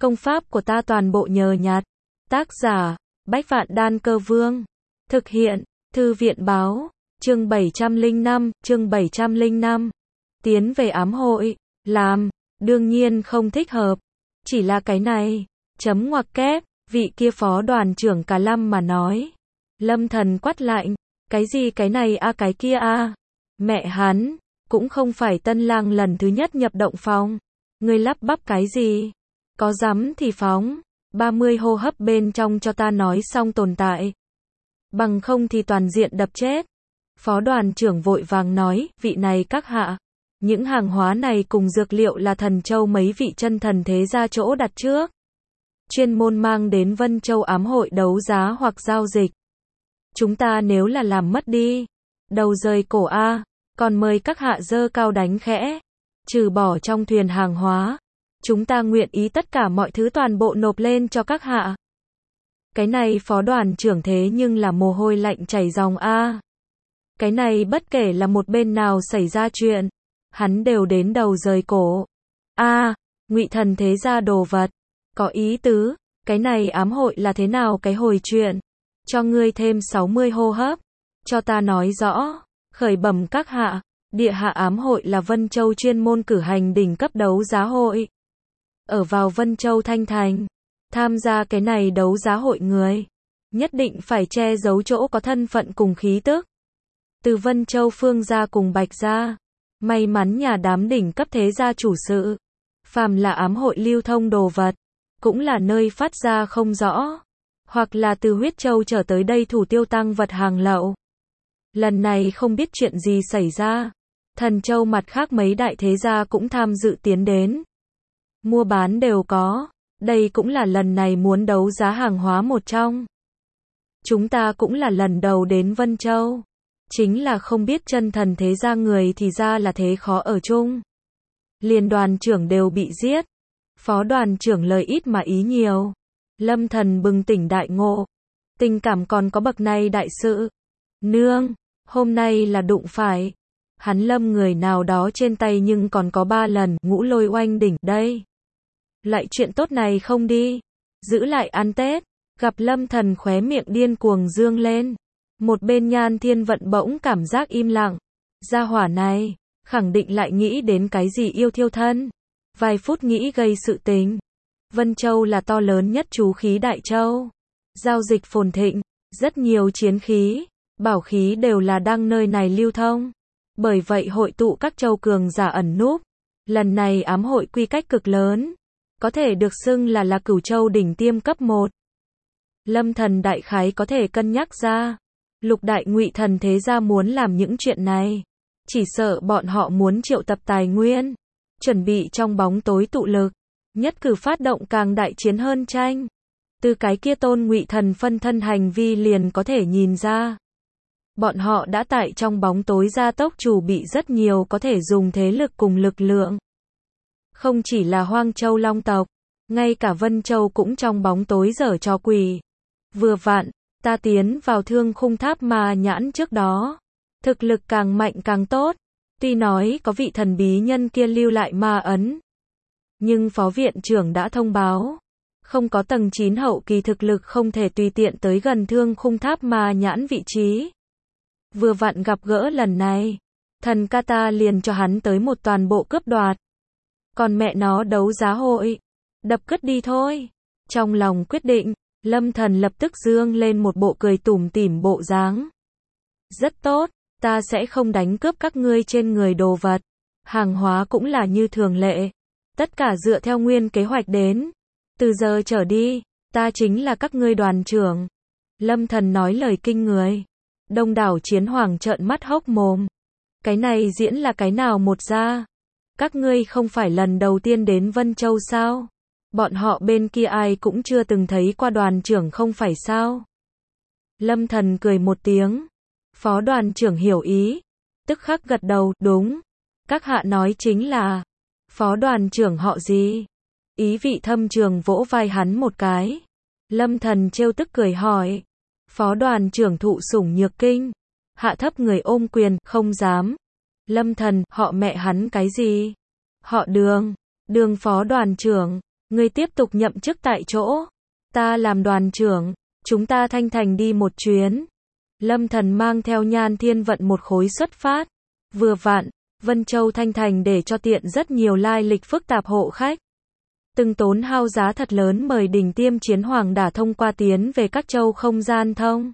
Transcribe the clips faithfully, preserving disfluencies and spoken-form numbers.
Công pháp của ta toàn bộ nhờ nhặt. Tác giả, Bách Vạn Đan Cơ Vương. Thực hiện, Thư viện Báo. Chương bảy trăm lẻ năm, chương bảy trăm lẻ năm. Tiến về ám hội. Làm, đương nhiên không thích hợp. Chỉ là cái này. Chấm ngoặc kép, vị kia phó đoàn trưởng cả lâm mà nói. Lâm Thần quát lạnh. Cái gì cái này a à, cái kia a à? Mẹ hắn, cũng không phải tân lang lần thứ nhất nhập động phòng. Ngươi lắp bắp cái gì? Có dám thì phóng. ba mươi hô hấp bên trong cho ta nói xong tồn tại. Bằng không thì toàn diện đập chết. Phó đoàn trưởng vội vàng nói, vị này các hạ. Những hàng hóa này cùng dược liệu là Thần Châu mấy vị chân thần thế gia chỗ đặt trước. Chuyên môn mang đến Vân Châu ám hội đấu giá hoặc giao dịch. Chúng ta nếu là làm mất đi. Đầu rời cổ A, còn mời các hạ dơ cao đánh khẽ. Trừ bỏ trong thuyền hàng hóa. Chúng ta nguyện ý tất cả mọi thứ toàn bộ nộp lên cho các hạ. Cái này phó đoàn trưởng thế nhưng là mồ hôi lạnh chảy ròng A. Cái này bất kể là một bên nào xảy ra chuyện. Hắn đều đến đầu rời cổ. A, Ngụy Thần thế gia đồ vật. Có ý tứ, cái này ám hội là thế nào cái hồi chuyện. Cho ngươi thêm sáu mươi hô hấp. Cho ta nói rõ. Khởi bẩm các hạ. Địa hạ ám hội là Vân Châu chuyên môn cử hành đỉnh cấp đấu giá hội. Ở vào Vân Châu Thanh Thành. Tham gia cái này đấu giá hội người. Nhất định phải che giấu chỗ có thân phận cùng khí tức. Từ Vân Châu Phương gia cùng Bạch gia. May mắn nhà đám đỉnh cấp thế gia chủ sự. Phàm là ám hội lưu thông đồ vật. Cũng là nơi phát ra không rõ. Hoặc là từ huyết châu trở tới đây thủ tiêu tăng vật hàng lậu. Lần này không biết chuyện gì xảy ra. Thần Châu mặt khác mấy đại thế gia cũng tham dự tiến đến. Mua bán đều có. Đây cũng là lần này muốn đấu giá hàng hóa một trong. Chúng ta cũng là lần đầu đến Vân Châu. Chính là không biết chân thần thế gia người thì ra là thế khó ở chung. Liên đoàn trưởng đều bị giết. Phó đoàn trưởng lời ít mà ý nhiều. Lâm Thần bừng tỉnh đại ngộ. Tình cảm còn có bậc này đại sự. Nương, hôm nay là đụng phải. Hắn lâm người nào đó trên tay nhưng còn có ba lần ngũ lôi oanh đỉnh đây. Lại chuyện tốt này không đi. Giữ lại ăn Tết. Gặp Lâm Thần khóe miệng điên cuồng dương lên. Một bên Nhan Thiên Vận bỗng cảm giác im lặng. Gia hỏa này, khẳng định lại nghĩ đến cái gì yêu thiêu thân. Vài phút nghĩ gây sự tình. Vân Châu là to lớn nhất trú khí Đại Châu. Giao dịch phồn thịnh, rất nhiều chiến khí, bảo khí đều là đang nơi này lưu thông. Bởi vậy hội tụ các châu cường giả ẩn núp. Lần này ám hội quy cách cực lớn. Có thể được xưng là là Cửu Châu đỉnh tiêm cấp một. Lâm Thần đại khái có thể cân nhắc ra. Lục đại Ngụy Thần thế gia muốn làm những chuyện này. Chỉ sợ bọn họ muốn triệu tập tài nguyên. Chuẩn bị trong bóng tối tụ lực. Nhất cử phát động càng đại chiến hơn tranh. Từ cái kia tôn Ngụy Thần phân thân hành vi liền có thể nhìn ra. Bọn họ đã tại trong bóng tối gia tốc chủ bị rất nhiều có thể dùng thế lực cùng lực lượng. Không chỉ là Hoang Châu Long tộc. Ngay cả Vân Châu cũng trong bóng tối giở trò quỷ. Vừa vặn, ta tiến vào Thương Khung Tháp Ma Nhãn trước đó. Thực lực càng mạnh càng tốt. Tuy nói có vị thần bí nhân kia lưu lại ma ấn. Nhưng phó viện trưởng đã thông báo. Không có tầng chín hậu kỳ thực lực không thể tùy tiện tới gần Thương Khung Tháp Ma Nhãn vị trí. Vừa vặn gặp gỡ lần này. Thần ca ta liền cho hắn tới một toàn bộ cướp đoạt. Còn mẹ nó đấu giá hội. Đập cất đi thôi. Trong lòng quyết định. Lâm Thần lập tức dương lên một bộ cười tủm tỉm bộ dáng. Rất tốt. Ta sẽ không đánh cướp các ngươi trên người đồ vật. Hàng hóa cũng là như thường lệ. Tất cả dựa theo nguyên kế hoạch đến. Từ giờ trở đi, ta chính là các ngươi đoàn trưởng. Lâm Thần nói lời kinh người. Đông đảo chiến hoàng trợn mắt hốc mồm. Cái này diễn là cái nào một ra? Các ngươi không phải lần đầu tiên đến Vân Châu sao? Bọn họ bên kia ai cũng chưa từng thấy qua đoàn trưởng không phải sao? Lâm Thần cười một tiếng. Phó đoàn trưởng hiểu ý. Tức khắc gật đầu, đúng. Các hạ nói chính là. Phó đoàn trưởng họ gì? Ý vị thâm trường vỗ vai hắn một cái. Lâm Thần trêu tức cười hỏi. Phó đoàn trưởng thụ sủng nhược kinh. Hạ thấp người ôm quyền, không dám. Lâm Thần, họ mẹ hắn cái gì? Họ Đường. Đường phó đoàn trưởng. Ngươi tiếp tục nhậm chức tại chỗ. Ta làm đoàn trưởng. Chúng ta Thanh Thành đi một chuyến. Lâm Thần mang theo Nhan Thiên Vận một khối xuất phát. Vừa vặn, Vân Châu Thanh Thành để cho tiện rất nhiều lai lịch phức tạp hộ khách. Từng tốn hao giá thật lớn mời đỉnh tiêm chiến hoàng đả thông qua tiến về các châu không gian thông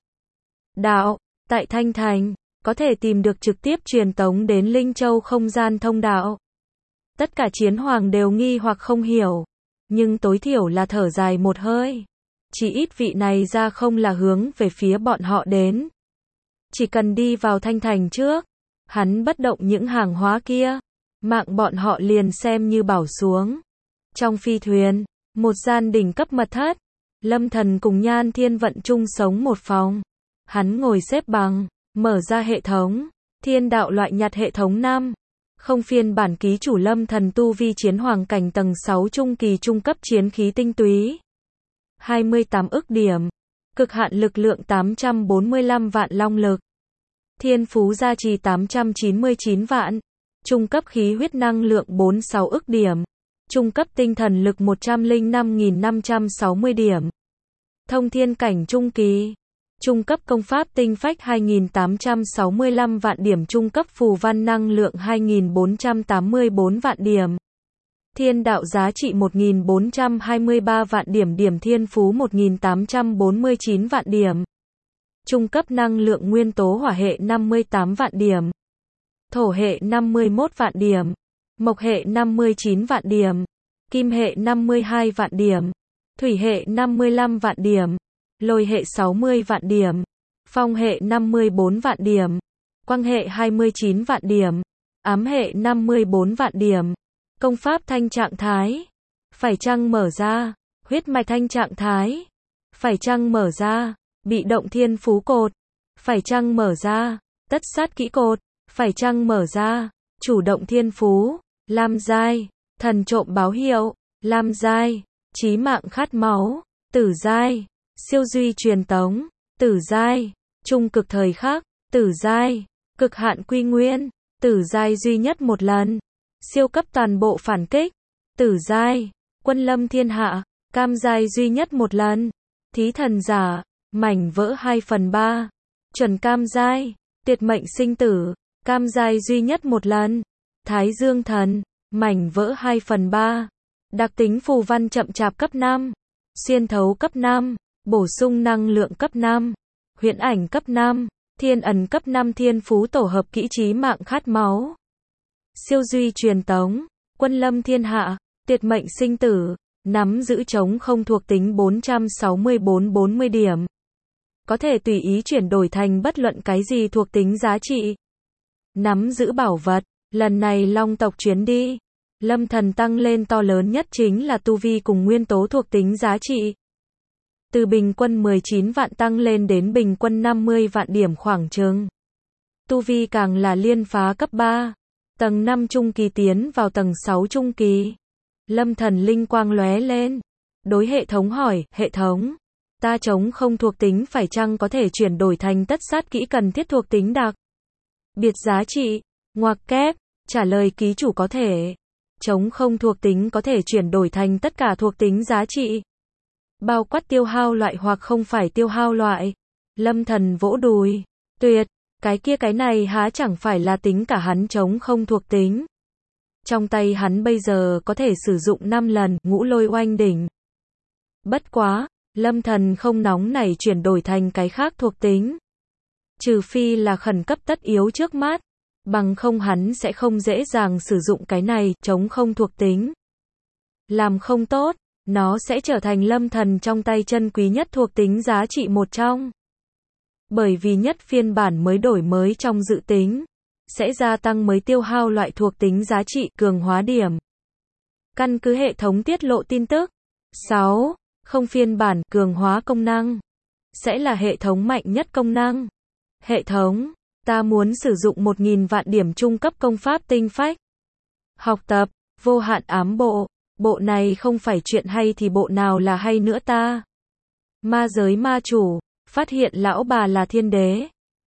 đạo. Tại Thanh Thành, có thể tìm được trực tiếp truyền tống đến Linh Châu không gian thông đạo. Tất cả chiến hoàng đều nghi hoặc không hiểu, nhưng tối thiểu là thở dài một hơi. Chỉ ít vị này ra không là hướng về phía bọn họ đến. Chỉ cần đi vào Thanh Thành trước, hắn bất động những hàng hóa kia, mạng bọn họ liền xem như bảo xuống. Trong phi thuyền, một gian đỉnh cấp mật thất, Lâm Thần cùng Nhan Thiên Vận chung sống một phòng. Hắn ngồi xếp bằng, mở ra hệ thống, thiên đạo loại nhặt hệ thống năm. Không phiên bản ký chủ Lâm Thần tu vi chiến hoàng cảnh tầng sáu trung kỳ trung cấp chiến khí tinh túy. hai mươi tám ức điểm. Cực hạn lực lượng tám trăm bốn mươi lăm vạn long lực. Thiên phú gia trì tám trăm chín mươi chín vạn. Trung cấp khí huyết năng lượng bốn mươi sáu ức điểm. Trung cấp tinh thần lực một trăm lẻ năm nghìn năm trăm sáu mươi điểm. Thông thiên cảnh trung kỳ. Trung cấp công pháp tinh phách hai nghìn tám trăm sáu mươi lăm vạn điểm. Trung cấp phù văn năng lượng hai nghìn bốn trăm tám mươi bốn vạn điểm. Thiên đạo giá trị một nghìn bốn trăm hai mươi ba vạn điểm. Điểm thiên phú một nghìn tám trăm bốn mươi chín vạn điểm. Trung cấp năng lượng nguyên tố hỏa hệ năm mươi tám vạn điểm. Thổ hệ năm mươi mốt vạn điểm. Mộc hệ năm mươi chín vạn điểm. Kim hệ năm mươi hai vạn điểm. Thủy hệ năm mươi lăm vạn điểm. Lôi hệ sáu mươi vạn điểm. Phong hệ năm mươi bốn vạn điểm. Quang hệ hai mươi chín vạn điểm. Ám hệ năm mươi bốn vạn điểm. Công pháp thanh trạng thái. Phải chăng mở ra. Huyết mạch thanh trạng thái. Phải chăng mở ra. Bị động thiên phú cột. Phải chăng mở ra. Tất sát kỹ cột. Phải chăng mở ra. Chủ động thiên phú. Lam giai. Thần trộm báo hiệu. Lam giai. Chí mạng khát máu. Tử giai. Siêu duy truyền tống. Tử giai. Trung cực thời khắc. Tử giai. Cực hạn quy nguyên. Tử giai duy nhất một lần. Siêu cấp toàn bộ phản kích. Tử giai. Quân lâm thiên hạ. Cam giai duy nhất một lần. Thí thần giả. Mảnh vỡ hai phần ba. Chuẩn cam giai. Tiệt mệnh sinh tử. Cam giai duy nhất một lần. Thái dương thần. Mảnh vỡ hai phần ba. Đặc tính phù văn chậm chạp cấp năm. Xuyên thấu cấp năm. Bổ sung năng lượng cấp năm. Huyễn ảnh cấp năm. Thiên ẩn cấp năm. Thiên phú tổ hợp kỹ chí mạng khát máu. Siêu duy truyền tống. Quân lâm thiên hạ. Tiệt mệnh sinh tử. Nắm giữ chống không thuộc tính bốn trăm sáu mươi bốn bốn mươi điểm. Có thể tùy ý chuyển đổi thành bất luận cái gì thuộc tính giá trị. Nắm giữ bảo vật. Lần này long tộc chuyến đi, Lâm Thần tăng lên to lớn nhất chính là tu vi cùng nguyên tố thuộc tính giá trị. Từ bình quân mười chín vạn tăng lên đến bình quân năm mươi vạn điểm khoảng chừng. Tu vi càng là liên phá cấp ba, tầng năm trung kỳ tiến vào tầng sáu trung kỳ. Lâm Thần linh quang lóe lên, đối hệ thống hỏi, hệ thống, ta chống không thuộc tính phải chăng có thể chuyển đổi thành tất sát kỹ cần thiết thuộc tính đặc biệt giá trị? Ngoặc kép, trả lời ký chủ có thể. Chống không thuộc tính có thể chuyển đổi thành tất cả thuộc tính giá trị. Bao quát tiêu hao loại hoặc không phải tiêu hao loại. Lâm Thần vỗ đùi. Tuyệt, cái kia cái này há chẳng phải là tính cả hắn chống không thuộc tính. Trong tay hắn bây giờ có thể sử dụng năm lần ngũ lôi oanh đỉnh. Bất quá, Lâm Thần không nóng nảy chuyển đổi thành cái khác thuộc tính. Trừ phi là khẩn cấp tất yếu trước mắt. Bằng không hắn sẽ không dễ dàng sử dụng cái này, chống không thuộc tính. Làm không tốt, nó sẽ trở thành Lâm Thần trong tay chân quý nhất thuộc tính giá trị một trong. Bởi vì nhất phiên bản mới đổi mới trong dự tính, sẽ gia tăng mới tiêu hao loại thuộc tính giá trị cường hóa điểm. Căn cứ hệ thống tiết lộ tin tức. sáu. Không phiên bản cường hóa công năng. Sẽ là hệ thống mạnh nhất công năng. Hệ thống, ta muốn sử dụng một nghìn vạn điểm trung cấp công pháp tinh phách. Học tập, vô hạn ám bộ. Bộ này không phải chuyện hay thì bộ nào là hay nữa ta. Ma giới ma chủ, phát hiện lão bà là thiên đế.